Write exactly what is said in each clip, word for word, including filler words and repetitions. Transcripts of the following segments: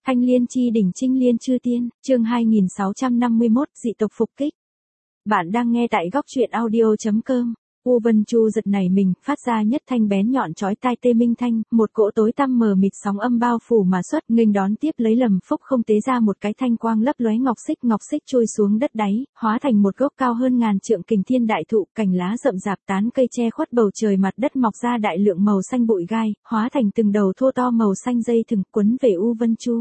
Thanh Liên chi đỉnh Trinh Liên chư tiên, chương hai nghìn sáu trăm năm mươi mốt, dị tộc phục kích. Bạn đang nghe tại góc truyện audio chấm com. U Vân Chu giật nảy mình, phát ra nhất thanh bén nhọn chói tai tê minh thanh, một cỗ tối tăm mờ mịt sóng âm bao phủ mà xuất, nghênh đón tiếp lấy Lâm Phúc không tế ra một cái thanh quang lấp lóe ngọc xích, ngọc xích trôi xuống đất đáy, hóa thành một gốc cao hơn ngàn trượng kình thiên đại thụ, cành lá rậm rạp tán cây che khuất bầu trời, mặt đất mọc ra đại lượng màu xanh bụi gai, hóa thành từng đầu thô to màu xanh dây thừng quấn về U Vân Chu.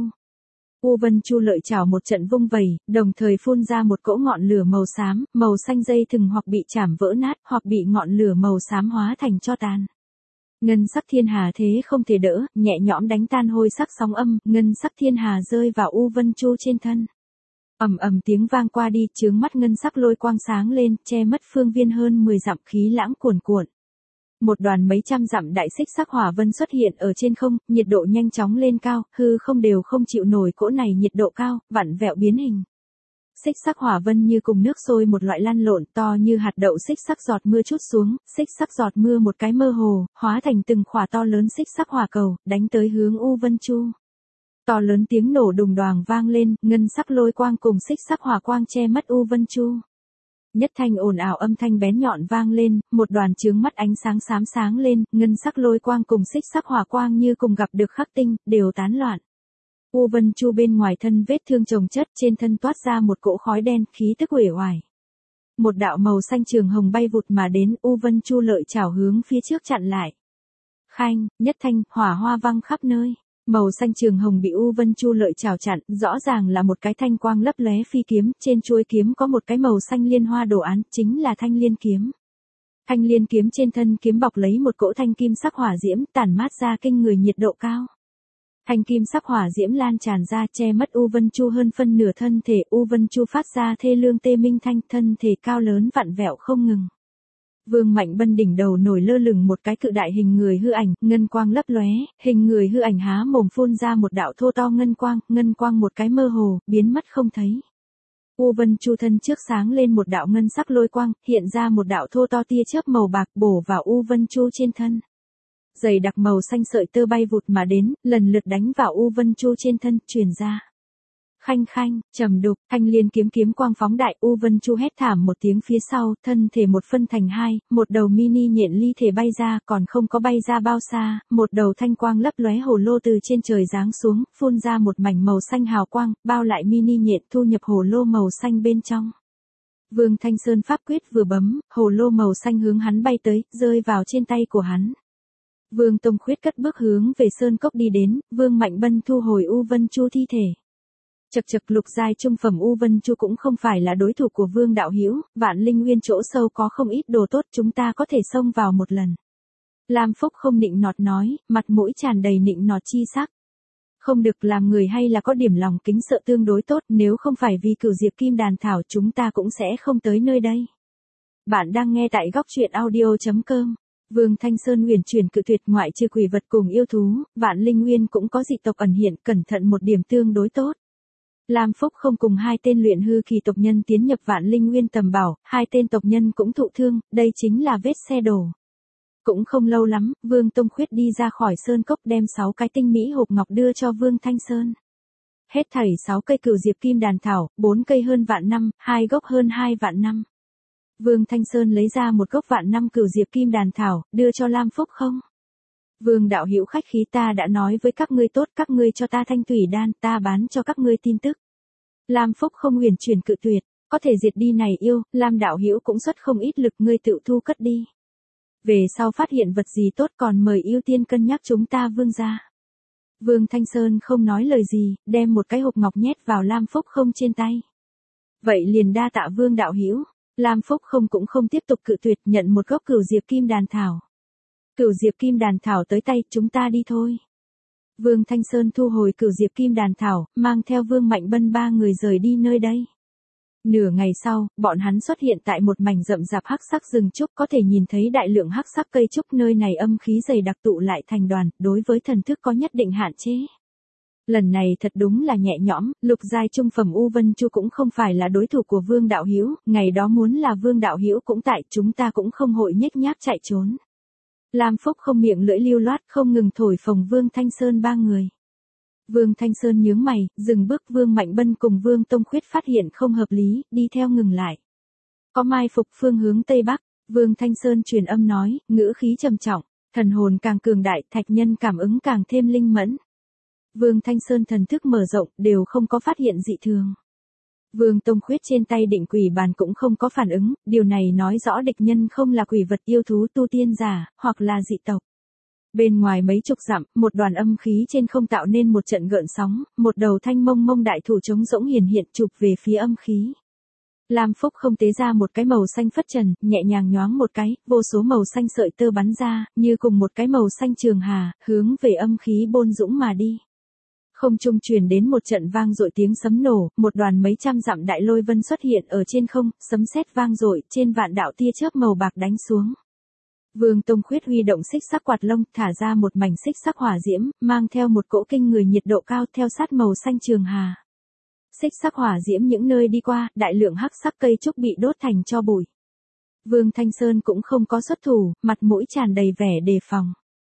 U Vân Chu lợi chảo một trận vung vẩy, đồng thời phun ra một cỗ ngọn lửa màu xám, màu xanh dây thừng hoặc bị chảm vỡ nát, hoặc bị ngọn lửa màu xám hóa thành tro tàn. Ngân sắc thiên hà thế không thể đỡ, nhẹ nhõm đánh tan hôi sắc sóng âm, ngân sắc thiên hà rơi vào U Vân Chu trên thân. Ầm ầm tiếng vang qua đi, chướng mắt ngân sắc lôi quang sáng lên, che mất phương viên hơn mười dặm, khí lãng cuồn cuộn. Một đoàn mấy trăm dặm đại xích sắc hỏa vân xuất hiện ở trên không, nhiệt độ nhanh chóng lên cao, hư không đều không chịu nổi cỗ này nhiệt độ cao, vặn vẹo biến hình. Xích sắc hỏa vân như cùng nước sôi một loại lăn lộn, to như hạt đậu xích sắc giọt mưa trút xuống, xích sắc giọt mưa một cái mơ hồ, hóa thành từng khỏa to lớn xích sắc hỏa cầu, đánh tới hướng U Vân Chu. To lớn tiếng nổ đùng đoàng vang lên, ngân sắc lôi quang cùng xích sắc hỏa quang che mất U Vân Chu. Nhất thanh ồn ào âm thanh bén nhọn vang lên, một đoàn chướng mắt ánh sáng xám sáng lên, ngân sắc lôi quang cùng xích sắc hỏa quang như cùng gặp được khắc tinh, đều tán loạn. U Vân Chu bên ngoài thân vết thương chồng chất, trên thân toát ra một cỗ khói đen, khí tức uể oải. Một đạo màu xanh trường hồng bay vụt mà đến, U Vân Chu lợi chảo hướng phía trước chặn lại. Khanh, nhất thanh, hỏa hoa văng khắp nơi. Màu xanh trường hồng bị U Vân Chu lợi chảo chặn, rõ ràng là một cái thanh quang lấp lóe phi kiếm, trên chuôi kiếm có một cái màu xanh liên hoa đồ án, chính là Thanh Liên kiếm. Thanh Liên kiếm trên thân kiếm bọc lấy một cỗ thanh kim sắc hỏa diễm, tản mát ra kinh người nhiệt độ cao. Thanh kim sắc hỏa diễm lan tràn ra, che mất U Vân Chu hơn phân nửa thân thể, U Vân Chu phát ra thê lương tê minh thanh, thân thể cao lớn vặn vẹo không ngừng. Vương Mạnh Bân đỉnh đầu nổi lơ lửng một cái cự đại hình người hư ảnh, ngân quang lấp lóe, hình người hư ảnh há mồm phun ra một đạo thô to ngân quang, ngân quang một cái mơ hồ, biến mất không thấy. U Vân Chu thân trước sáng lên một đạo ngân sắc lôi quang, hiện ra một đạo thô to tia chớp màu bạc bổ vào U Vân Chu trên thân. Dày đặc màu xanh sợi tơ bay vụt mà đến, lần lượt đánh vào U Vân Chu trên thân, truyền ra. Khanh khanh, trầm đục, Thanh Liên kiếm kiếm quang phóng đại, U Vân Chu hét thảm một tiếng phía sau, thân thể một phân thành hai, một đầu mini nhện ly thể bay ra, còn không có bay ra bao xa, một đầu thanh quang lấp lóe hồ lô từ trên trời giáng xuống, phun ra một mảnh màu xanh hào quang, bao lại mini nhện thu nhập hồ lô màu xanh bên trong. Vương Thanh Sơn pháp quyết vừa bấm, hồ lô màu xanh hướng hắn bay tới, rơi vào trên tay của hắn. Vương Tông Khuyết cất bước hướng về sơn cốc đi đến, Vương Mạnh Bân thu hồi U Vân Chu thi thể. Chậc chậc lục giai trung phẩm U Vân Chu cũng không phải là đối thủ của Vương đạo hữu, Vạn Linh Nguyên chỗ sâu có không ít đồ tốt, chúng ta có thể xông vào một lần. Lam Phúc không nịnh nọt nói, mặt mũi tràn đầy nịnh nọt chi sắc. Không được, làm người hay là có điểm lòng kính sợ tương đối tốt, nếu không phải vì Cửu Diệp Kim Đàn Thảo chúng ta cũng sẽ không tới nơi đây. Bạn đang nghe tại góc truyện audio chấm com. Vương Thanh Sơn huyền chuyển cự tuyệt, ngoại trừ quỷ vật cùng yêu thú, Vạn Linh Nguyên cũng có dị tộc ẩn hiện, cẩn thận một điểm tương đối tốt. Lam Phúc không cùng hai tên luyện hư kỳ tộc nhân tiến nhập Vạn Linh Nguyên tầm bảo, hai tên tộc nhân cũng thụ thương, đây chính là vết xe đổ. Cũng không lâu lắm, Vương Tông Khuyết đi ra khỏi sơn cốc đem sáu cái tinh mỹ hộp ngọc đưa cho Vương Thanh Sơn. Hết thảy sáu cây Cửu Diệp Kim Đàn Thảo, bốn cây hơn vạn năm, hai gốc hơn hai vạn năm. Vương Thanh Sơn lấy ra một gốc vạn năm Cửu Diệp Kim Đàn Thảo, đưa cho Lam Phúc không? Vương đạo hữu khách khí, ta đã nói với các ngươi tốt, các ngươi cho ta thanh thủy đan, ta bán cho các ngươi tin tức. Lam Phúc không huyền chuyển cự tuyệt, có thể diệt đi này yêu, Lam đạo hữu cũng xuất không ít lực, ngươi tự thu cất đi. Về sau phát hiện vật gì tốt còn mời ưu tiên cân nhắc chúng ta Vương gia. Vương Thanh Sơn không nói lời gì, đem một cái hộp ngọc nhét vào Lam Phúc không trên tay. Vậy liền đa tạ Vương đạo hữu. Lam Phúc không cũng không tiếp tục cự tuyệt, nhận một gốc Cửu Diệp Kim Đàn Thảo. Cửu Diệp Kim Đàn Thảo tới tay, chúng ta đi thôi. Vương Thanh Sơn thu hồi Cửu Diệp Kim Đàn Thảo, mang theo Vương Mạnh Bân ba người rời đi nơi đây. Nửa ngày sau, bọn hắn xuất hiện tại một mảnh rậm rạp hắc sắc rừng trúc, có thể nhìn thấy đại lượng hắc sắc cây trúc, nơi này âm khí dày đặc tụ lại thành đoàn, đối với thần thức có nhất định hạn chế. Lần này thật đúng là nhẹ nhõm, lục giai trung phẩm U Vân Chu cũng không phải là đối thủ của Vương đạo hữu, ngày đó muốn là Vương đạo hữu cũng tại, chúng ta cũng không hội nhếch nhác chạy trốn. Lam Phúc không miệng lưỡi lưu loát, không ngừng thổi phồng Vương Thanh Sơn ba người. Vương Thanh Sơn nhướng mày, dừng bước. Vương Mạnh Bân cùng Vương Tông Khuyết phát hiện không hợp lý, đi theo ngừng lại. Có mai phục phương hướng Tây Bắc, Vương Thanh Sơn truyền âm nói, ngữ khí trầm trọng, thần hồn càng cường đại, thạch nhân cảm ứng càng thêm linh mẫn. Vương Thanh Sơn thần thức mở rộng, đều không có phát hiện dị thường. Vương Tông Khuyết trên tay định quỷ bàn cũng không có phản ứng, điều này nói rõ địch nhân không là quỷ vật yêu thú tu tiên giả, hoặc là dị tộc. Bên ngoài mấy chục dặm, một đoàn âm khí trên không tạo nên một trận gợn sóng, một đầu thanh mông mông đại thủ trống rỗng hiển hiện chụp về phía âm khí. Lam Phúc không tế ra một cái màu xanh phất trần, nhẹ nhàng nhoáng một cái, vô số màu xanh sợi tơ bắn ra, như cùng một cái màu xanh trường hà, hướng về âm khí bôn dũng mà đi. Không trung truyền đến một trận vang dội tiếng sấm nổ, một đoàn mấy trăm dặm đại lôi vân xuất hiện ở trên không, sấm sét vang dội, trên vạn đạo tia chớp màu bạc đánh xuống. Vương Tông Khuyết huy động xích sắc quạt lông, thả ra một mảnh xích sắc hỏa diễm, mang theo một cỗ kinh người nhiệt độ cao theo sát màu xanh trường hà. Xích sắc hỏa diễm những nơi đi qua, đại lượng hắc sắc cây trúc bị đốt thành tro bụi. Vương Thanh Sơn cũng không có xuất thủ, mặt mũi tràn đầy vẻ đề phòng.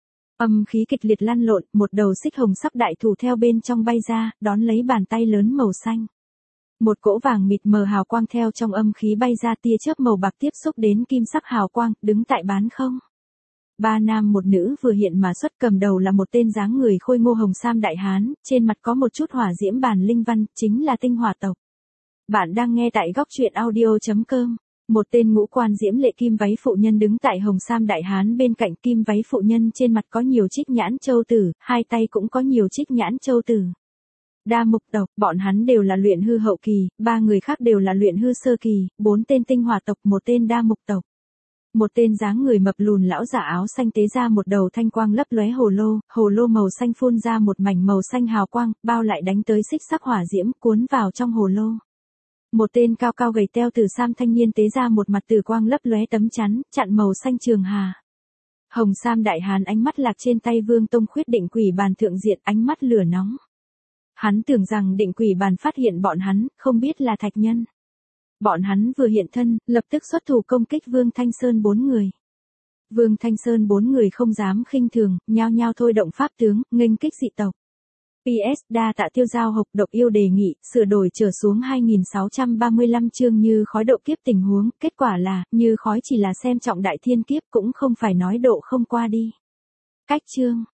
Âm khí kịch liệt lăn lộn, một đầu xích hồng sắc đại thủ theo bên trong bay ra, đón lấy bàn tay lớn màu xanh. Một cỗ vàng mịt mờ hào quang theo trong âm khí bay ra, tia chớp màu bạc tiếp xúc đến kim sắc hào quang, đứng tại bán không. Ba nam một nữ vừa hiện mà xuất, cầm đầu là một tên dáng người khôi ngô hồng sam đại hán, trên mặt có một chút hỏa diễm bàn linh văn, chính là tinh hỏa tộc. Bạn đang nghe tại góc truyện audio chấm com. Một tên ngũ quan diễm lệ kim váy phụ nhân đứng tại hồng sam đại hán bên cạnh. Kim váy phụ nhân trên mặt có nhiều trích nhãn châu tử, hai tay cũng có nhiều trích nhãn châu tử. Đa mục tộc, bọn hắn đều là luyện hư hậu kỳ, ba người khác đều là luyện hư sơ kỳ, bốn tên tinh hỏa tộc, một tên đa mục tộc. Một tên dáng người mập lùn lão giả áo xanh tế ra một đầu thanh quang lấp lóe hồ lô, hồ lô màu xanh phun ra một mảnh màu xanh hào quang, bao lại đánh tới xích sắc hỏa diễm, cuốn vào trong hồ lô. Một tên cao cao gầy teo từ sam thanh niên tế ra một mặt tử quang lấp lóe tấm chắn, chặn màu xanh trường hà. Hồng sam đại hán ánh mắt lạc trên tay Vương Tông Khuyết định quỷ bàn thượng diện, ánh mắt lửa nóng. Hắn tưởng rằng định quỷ bàn phát hiện bọn hắn, không biết là thạch nhân. Bọn hắn vừa hiện thân, lập tức xuất thủ công kích Vương Thanh Sơn bốn người. Vương Thanh Sơn bốn người không dám khinh thường, nhao nhao thôi động pháp tướng, nghênh kích dị tộc. pê ét đa tạ tiêu giao hộc độc yêu đề nghị, sửa đổi trở xuống hai nghìn sáu trăm ba mươi lăm chương như khói độ kiếp tình huống, kết quả là, như khói chỉ là xem trọng đại thiên kiếp cũng không phải nói độ không qua đi. Cách chương.